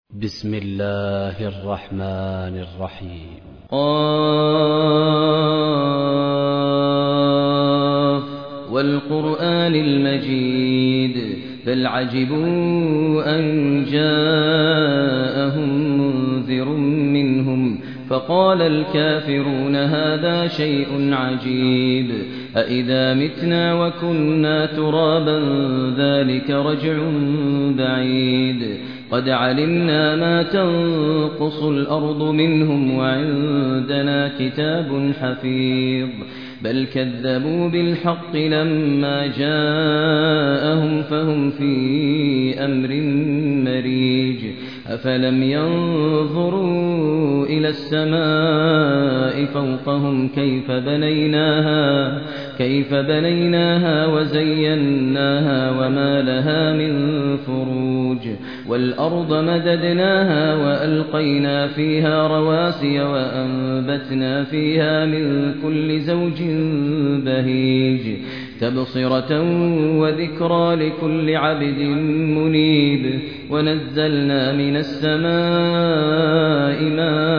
بسم الله الرحمن الرحيم. قاف والقرآن المجيد بل عجبوا أن جاءهم منذر منهم فقال الكافرون هذا شيء عجيب أإذا متنا وكنا ترابا ذلك رجع بعيد قد علمنا ما تنقص الأرض منهم وعندنا كتاب حفيظ بل كذبوا بالحق لما جاءهم فهم في أمر مريج أفلم ينظروا إلى السماء فوقهم كيف بنيناها وزيناها وما لها من فروج والأرض مددناها وألقينا فيها رواسي وأنبتنا فيها من كل زوج بهيج تبصرة وذكرى لكل عبد منيب ونزلنا من السماء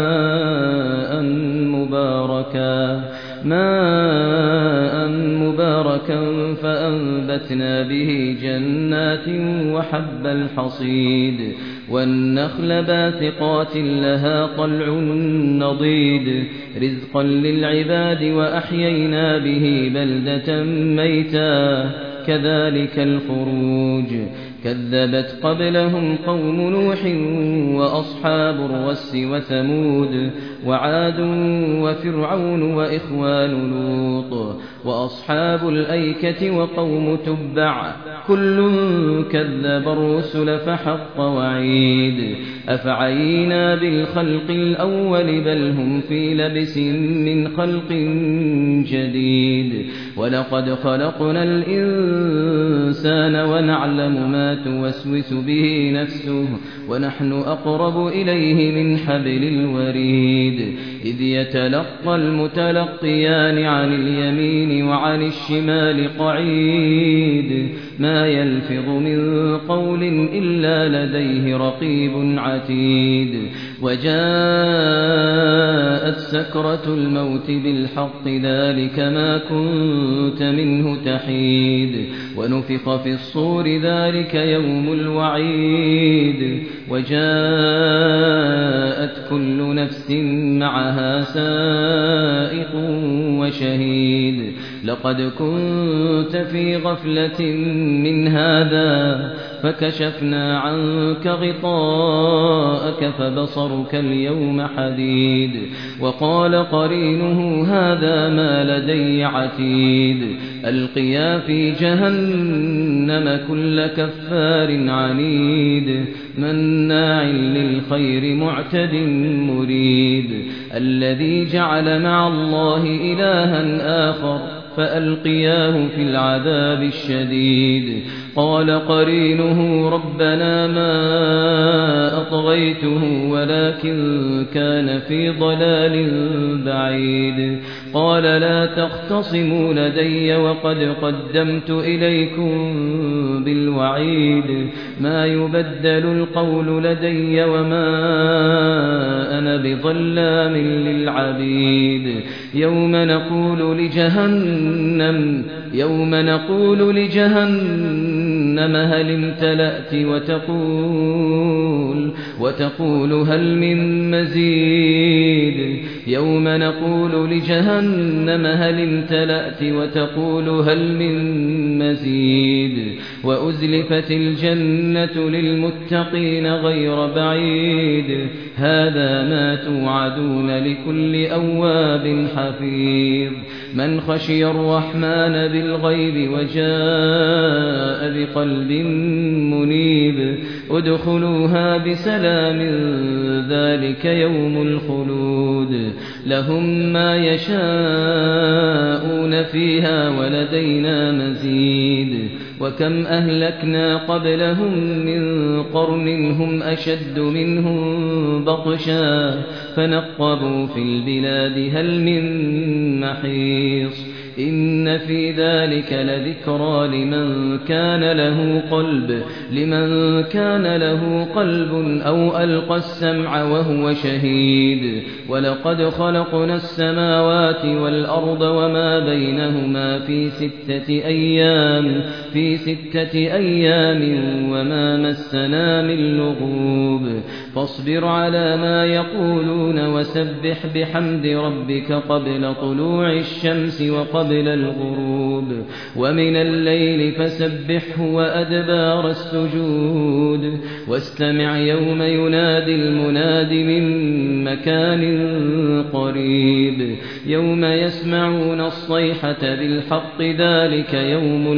ماء مباركا فأنبتنا به جنات وحب الحصيد والنخل باسقات لها طلع نضيد رزقا للعباد وأحيينا به بلدة ميتا كذلك الخروج كذبت قبلهم قوم نوح وأصحاب الرس وثمود وعاد وفرعون وإخوان لوط وأصحاب الأيكة وقوم تبع كل كذب الرسل فحق وعيد أفعينا بالخلق الأول بل هم في لبس من خلق جديد ولقد خلقنا الإنسان ونعلم ما توسوس به نفسه ونحن أقرب إليه من حبل الوريد إذ يتلقى المتلقيان عن اليمين وعن الشمال قعيد ما يلفظ من قول إلا لديه رقيب عتيد وجاءت سكرة الموت بالحق ذلك ما كنت منه تحيد ونفخ في الصور ذلك يوم الوعيد وجاءت كل نفس معها سائق وشهيد لقد كنت في غفلة من هذا فكشفنا عنك غطاءك فبصرك اليوم حديد وقال قرينه هذا ما لدي عتيد ألقيا في جهنم كل كفار عنيد مناع للخير معتد مريب الذي جعل مع الله إلها آخر فألقياه في العذاب الشديد قال قرينه ربنا ما أطغيته ولكن كان في ضلال بعيد قال لا تختصموا لدي وقد قدمت إليكم بالوعيد ما يبدل القول لدي وما أنا بظلام للعبيد يوم نقول لجهنم هل امتلأت وتقول هل من مزيد يوم نقول لجهنم هل امتلأت وتقول هل من مزيد وأزلفت الجنة للمتقين غير بعيد هذا ما توعدون لكل أواب حفيظ من خشي الرحمن بالغيب وجاء بقلب منيب ادخلوها بسلام ذلك يوم الخلود لهم ما يشاءون فيها ولدينا مزيد وكم أهلكنا قبلهم من قرن هم أشد منهم بطشا فنقبوا في البلاد هل من محيص إن في ذلك لذكرى لمن كان له قلب أو ألقى السمع وهو شهيد ولقد خلقنا السماوات والأرض وما بينهما في 6 أيام وما مسنا من لغوب فاصبر على ما يقولون وسبح بحمد ربك قبل طلوع الشمس وقبل الغروب ومن الليل فسبحه وأدبار السجود واستمع يوم ينادي المناد من مكان قريب يوم يسمعون الصيحة بالحق ذلك يوم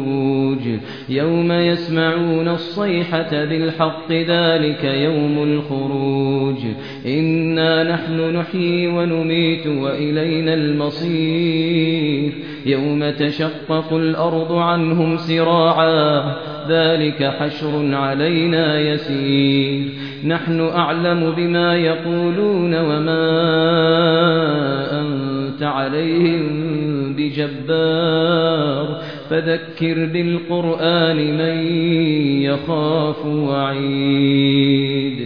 الخروج إنا نحن نحيي ونميت وإلينا المصير يوم تشقق الأرض عنهم سراعا ذلك حشر علينا يسير نحن أعلم بما يقولون وما أنت عليهم بجبار فذكر بالقرآن من يخاف وعيد